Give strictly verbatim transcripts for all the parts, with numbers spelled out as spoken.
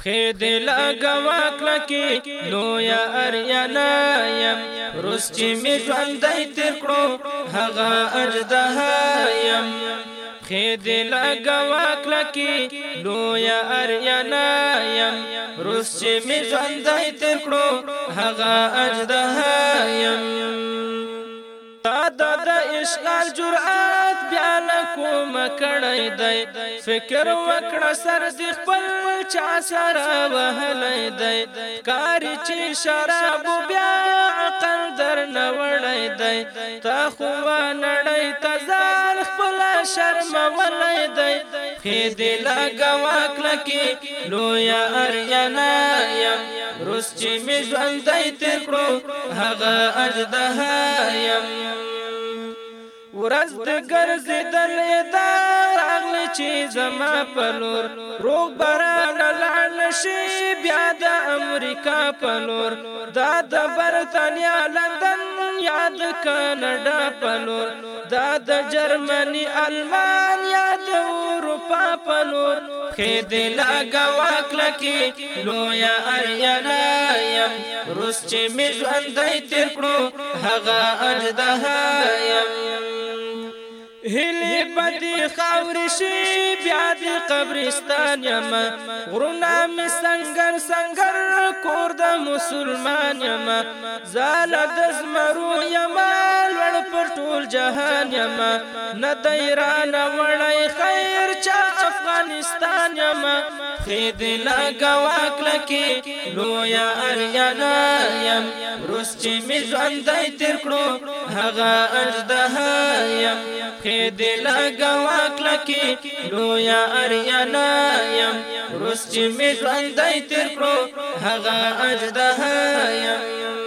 خید لګوا کلکی لویا اریانا یم روس چې می ژوندی تیر کړو هغه اجدها یم خید لګوا کلکی لویا اریانا یم روس چې می ژوندی تیر کړو هغه اجدها یم تا د اشغال جرأت بیا کوم کړی دی فکر وکړه سر دې خپل چا سره وهلی دی کاری چې شراب بیا عقل در نه وړی دی تا خو نړۍ ته ځان خپله شرمولی دی پښې دې لګوه کلکې لویه اریانا یم روس چې مې ژوندی تیر کړو هغه اجدها یم ورځ د ګرځېدلې ده راغلې چې زما په لور روغ برانه لاړ نشي بیا د امریکا په لور دا د برطانیا لندن یا د کاناډا په لور دا د جرمني المان یا د اروپا په لور پښې دې لګوه کلکې لویه اریانا یم روس چې مې ژوندی تیر کړو هغه اجدها یم هلی بدی خاوری شي بیا دی قبرستان یم غرونه می سنگر سنگر کور د مسلمان یم زال د زمرو یم لوړ پر ټول جهان یم نه د ایران وړی خیر چا افغانستان یم پښې دې لګوه کلکې لویه اریانا یم روس چې مې ژوندی تیر کړو هغه اجدها یم پښې دې لګوه کلکې لویه اریانا یم روس چې مې ژوندی تیر کړو هغه اجدها یم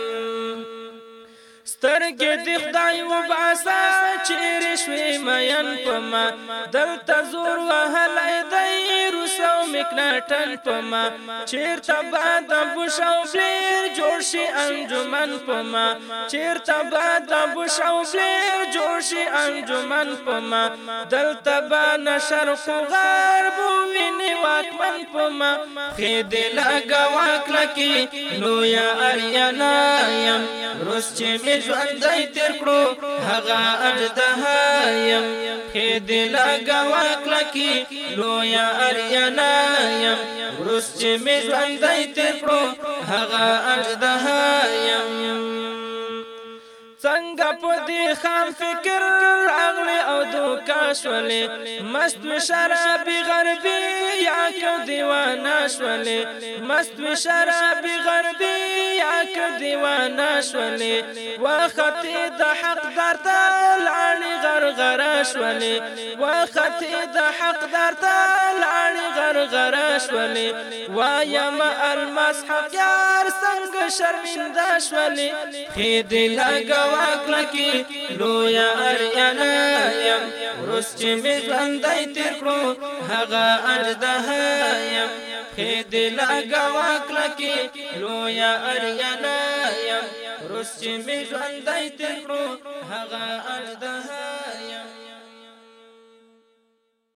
سترګې دې خدای وباسه چیرې شوې مین په ما دلته زور وهلی دی روس او مکناټن په ما چیرته به د بوش او بلیر جوړ شي انجمن په ما چیرته به د بوش او بلیر جوړ شي انجمن په ما دلته به نه شرق و غرب وویني واکمن په ما پښې دې لګوه کلکې لویه اریانا یم روس چې مې ژوندی تیر کړو هغه اجدها یم پښې دې لګوه کلکې لویه اریانا یم روس چې مې ژوندی تیر کړو هغه اجدها یم څنګه په دې خام فکر راغلی او دوکه شولې مست مې شرابي غربي یا که دیوانه شولې مست مې شرابي غربي یا که دیوانه شولې وختې د حق در ته لاړې غرغره شولې وختې د حق در ته لاړې غرغره شولې وایم الماس حق یار څنګه شرمنده شولې پښې دې لګوه کلکې لویه اریانا یم روس چې مې ژوندی تیر کړو هغه اجدها یم پښې دې لګوه کلکې لویه اریانا یم روس چې مې ژوندی تیر کړو هغه اجدها